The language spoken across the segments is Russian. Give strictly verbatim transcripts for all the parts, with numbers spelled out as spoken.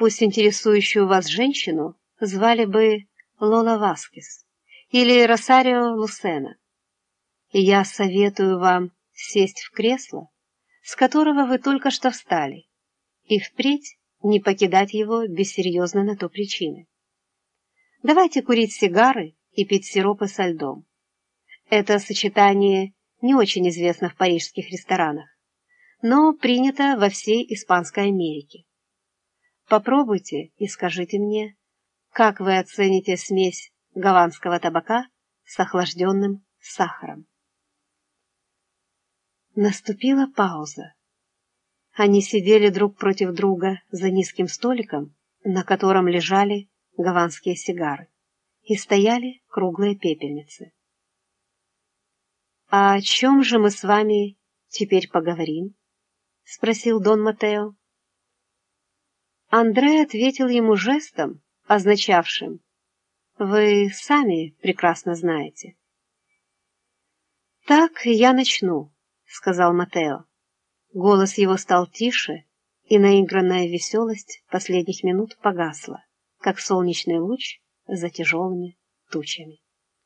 пусть интересующую вас женщину звали бы Лола Васкес или Росарио Лусена, и я советую вам сесть в кресло, с которого вы только что встали, и впредь не покидать его без серьезной на то причины. Давайте курить сигары и пить сиропы со льдом. Это сочетание не очень известно в парижских ресторанах, но принято во всей Испанской Америке. Попробуйте и скажите мне, как вы оцените смесь гаванского табака с охлажденным сахаром. Наступила пауза. Они сидели друг против друга за низким столиком, на котором лежали гаванские сигары, и стояли круглые пепельницы. «А о чем же мы с вами теперь поговорим?» — спросил Дон Матео. Андре ответил ему жестом, означавшим «Вы сами прекрасно знаете». «Так я начну», — сказал Матео. Голос его стал тише, и наигранная веселость последних минут погасла, как солнечный луч за тяжелыми тучами.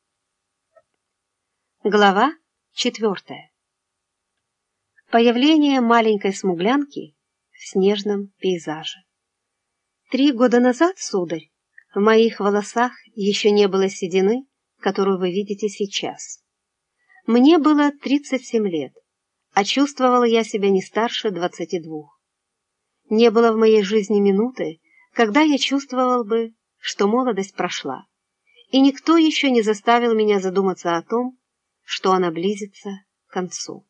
Глава четвертая. Появление маленькой смуглянки в снежном пейзаже. Три года назад, сударь, в моих волосах еще не было седины, которую вы видите сейчас. Мне было тридцать семь лет, а чувствовала я себя не старше двадцати двух. Не было в моей жизни минуты, когда я чувствовал бы, что молодость прошла, и никто еще не заставил меня задуматься о том, что она близится к концу.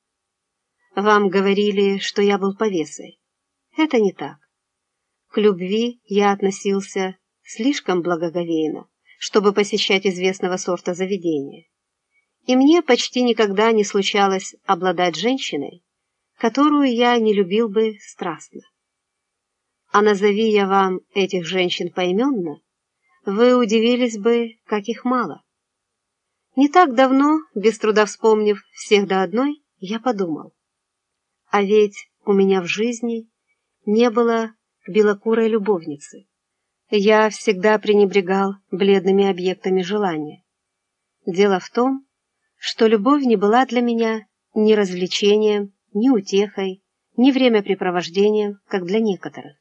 Вам говорили, что я был повесой. Это не так. К любви я относился слишком благоговейно, чтобы посещать известного сорта заведения. И мне почти никогда не случалось обладать женщиной, которую я не любил бы страстно. А назови я вам этих женщин поименно, вы удивились бы, как их мало. Не так давно, без труда вспомнив всех до одной, я подумал, а ведь у меня в жизни не было белокурой любовницы. Я всегда пренебрегал бледными объектами желания. Дело в том, что любовь не была для меня ни развлечением, ни утехой, ни времяпрепровождением, как для некоторых.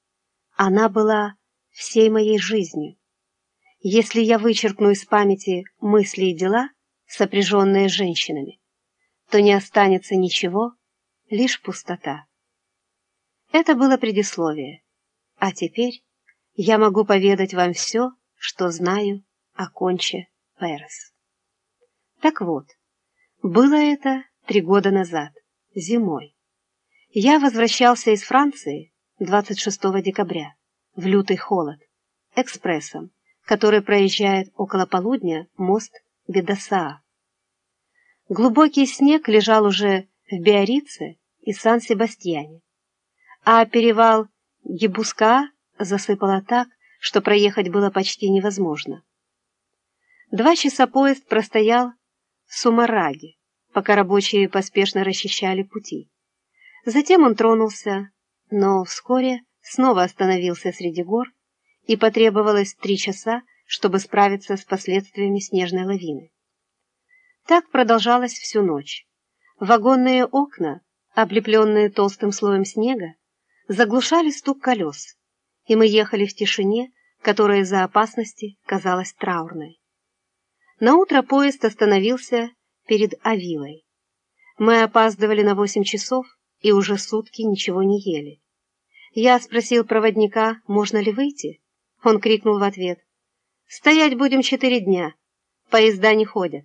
Она была всей моей жизнью. Если я вычеркну из памяти мысли и дела, сопряженные с женщинами, то не останется ничего, лишь пустота. Это было предисловие, а теперь я могу поведать вам все, что знаю о Конче Перес. Так вот, было это три года назад, зимой. Я возвращался из Франции двадцать шестого декабря, в лютый холод, экспрессом, который проезжает около полудня мост Бедассаа. Глубокий снег лежал уже в Биаррице и Сан-Себастьяне, а перевал Гибускаа засыпало так, что проехать было почти невозможно. Два часа поезд простоял в Сумараге, пока рабочие поспешно расчищали пути. Затем он тронулся, но вскоре снова остановился среди гор, и потребовалось три часа, чтобы справиться с последствиями снежной лавины. Так продолжалось всю ночь. Вагонные окна, облепленные толстым слоем снега, заглушали стук колес, и мы ехали в тишине, которая из-за опасности казалась траурной. Наутро поезд остановился перед Авилой. Мы опаздывали на восемь часов и уже сутки ничего не ели. Я спросил проводника, можно ли выйти. Он крикнул в ответ: «Стоять будем четыре дня, поезда не ходят».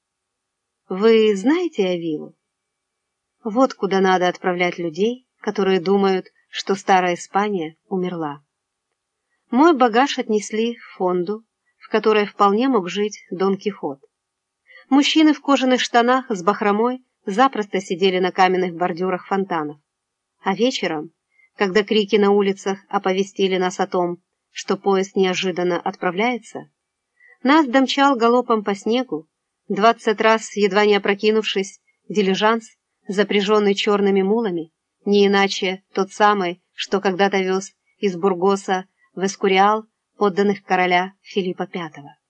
Вы знаете Авилу? Вот куда надо отправлять людей, которые думают, что старая Испания умерла. Мой багаж отнесли в фонду, в которой вполне мог жить Дон Кихот. Мужчины в кожаных штанах с бахромой запросто сидели на каменных бордюрах фонтанов. А вечером, когда крики на улицах оповестили нас о том, что поезд неожиданно отправляется, нас домчал галопом по снегу, двадцать раз едва не опрокинувшись, дилижанс, запряженный черными мулами, не иначе тот самый, что когда-то вез из Бургоса в Эскуриал, подданных короля Филиппа пятого.